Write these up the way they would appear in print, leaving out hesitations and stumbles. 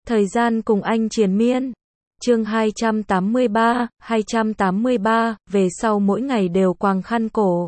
Thời gian cùng anh triền miên. Chương 283, về sau mỗi ngày đều quàng khăn cổ.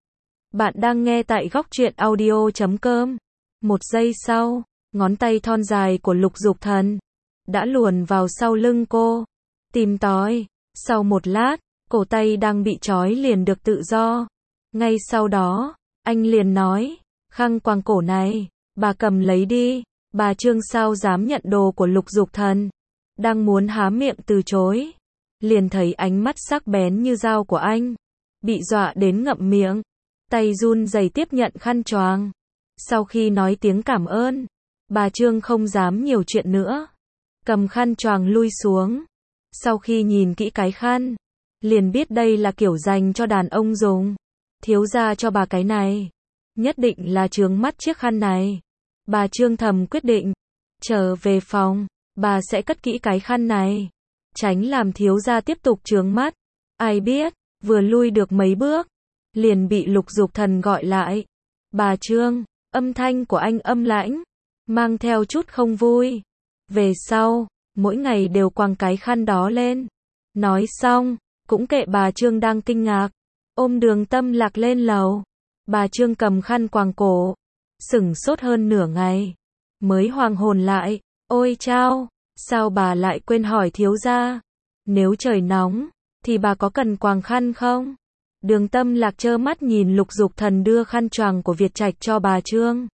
Bạn đang nghe tại góc truyện audio.com. Một giây sau, ngón tay thon dài của Lục Dục Thần đã luồn vào sau lưng cô, tìm tòi. Sau một lát, cổ tay đang bị trói liền được tự do. Ngay sau đó, anh liền nói, khăn quàng cổ này, bà cầm lấy đi. Bà Trương sao dám nhận đồ của Lục Dục Thần. Đang muốn há miệng từ chối, liền thấy ánh mắt sắc bén như dao của anh, bị dọa đến ngậm miệng, tay run rẩy tiếp nhận khăn choàng. Sau khi nói tiếng cảm ơn, bà Trương không dám nhiều chuyện nữa, cầm khăn choàng lui xuống. Sau khi nhìn kỹ cái khăn, liền biết đây là kiểu dành cho đàn ông dùng. Thiếu gia cho bà cái này, nhất định là chướng mắt chiếc khăn này. Bà Trương thầm quyết định, trở về phòng, bà sẽ cất kỹ cái khăn này, tránh làm thiếu gia tiếp tục chướng mắt. Ai biết, vừa lui được mấy bước, liền bị Lục Dục Thần gọi lại. Bà Trương, âm thanh của anh âm lãnh, mang theo chút không vui. Về sau, mỗi ngày đều quàng cái khăn đó lên. Nói xong, cũng kệ bà Trương đang kinh ngạc, ôm Đường Tâm Lạc lên lầu. Bà Trương cầm khăn quàng cổ, sửng sốt hơn nửa ngày, mới hoàn hồn lại. Ôi chao, sao bà lại quên hỏi thiếu gia? Nếu trời nóng, thì bà có cần quàng khăn không? Đường Tâm Lạc trơ mắt nhìn Lục Dục Thần đưa khăn choàng của Việt Trạch cho bà Trương.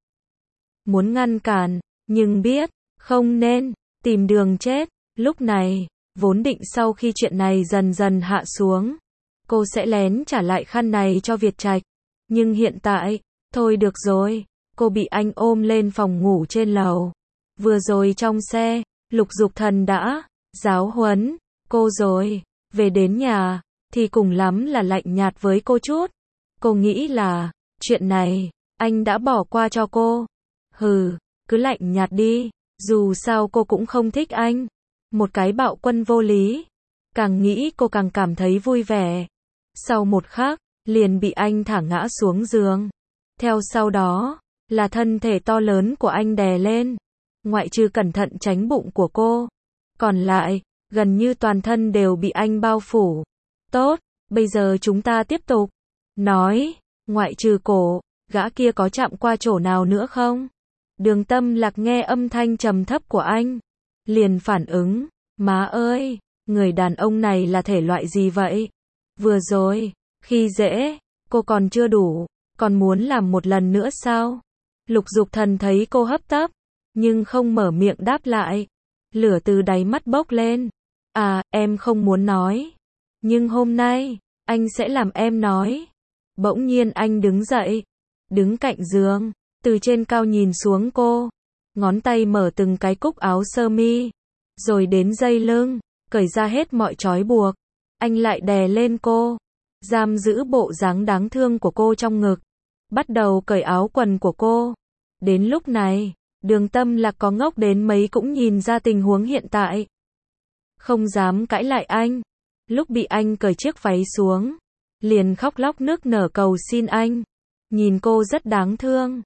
Muốn ngăn cản, nhưng biết, không nên, tìm đường chết. Lúc này, vốn định sau khi chuyện này dần dần hạ xuống, cô sẽ lén trả lại khăn này cho Việt Trạch. Nhưng hiện tại, thôi được rồi, cô bị anh ôm lên phòng ngủ trên lầu. Vừa rồi trong xe, Lục Dục Thần đã giáo huấn cô rồi. Về đến nhà, thì cùng lắm là lạnh nhạt với cô chút. Cô nghĩ là, chuyện này, anh đã bỏ qua cho cô. Hừ, cứ lạnh nhạt đi, dù sao cô cũng không thích anh. Một cái bạo quân vô lý. Càng nghĩ cô càng cảm thấy vui vẻ. Sau một khắc, liền bị anh thả ngã xuống giường. Theo sau đó, là thân thể to lớn của anh đè lên. Ngoại trừ cẩn thận tránh bụng của cô, còn lại, gần như toàn thân đều bị anh bao phủ. Tốt, bây giờ chúng ta tiếp tục. Nói, ngoại trừ cổ, gã kia có chạm qua chỗ nào nữa không? Đường Tâm Lạc nghe âm thanh trầm thấp của anh, liền phản ứng, má ơi, người đàn ông này là thể loại gì vậy? Vừa rồi, khi dễ, cô còn chưa đủ, còn muốn làm một lần nữa sao? Lục Dục Thần thấy cô hấp tấp, nhưng không mở miệng đáp lại. Lửa từ đáy mắt bốc lên. À, em không muốn nói. Nhưng hôm nay, anh sẽ làm em nói. Bỗng nhiên anh đứng dậy, đứng cạnh giường, từ trên cao nhìn xuống cô. Ngón tay mở từng cái cúc áo sơ mi, rồi đến dây lưng, cởi ra hết mọi trói buộc. Anh lại đè lên cô, giam giữ bộ dáng đáng thương của cô trong ngực. Bắt đầu cởi áo quần của cô. Đến lúc này, Đường Tâm Lạc có ngốc đến mấy cũng nhìn ra tình huống hiện tại. Không dám cãi lại anh. Lúc bị anh cởi chiếc váy xuống, liền khóc lóc nức nở cầu xin anh. Nhìn cô rất đáng thương.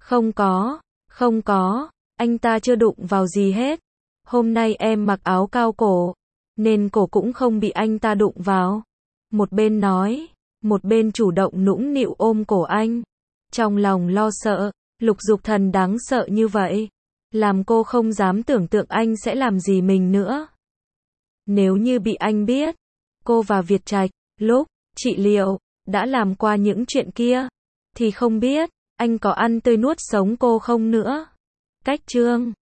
Không có, anh ta chưa đụng vào gì hết. Hôm nay em mặc áo cao cổ, nên cổ cũng không bị anh ta đụng vào. Một bên nói, một bên chủ động nũng nịu ôm cổ anh. Trong lòng lo sợ. Lục Dục Thần đáng sợ như vậy, làm cô không dám tưởng tượng anh sẽ làm gì mình nữa. Nếu như bị anh biết, cô và Việt Trạch, lúc trị liệu, đã làm qua những chuyện kia, thì không biết, anh có ăn tươi nuốt sống cô không nữa. Cách chương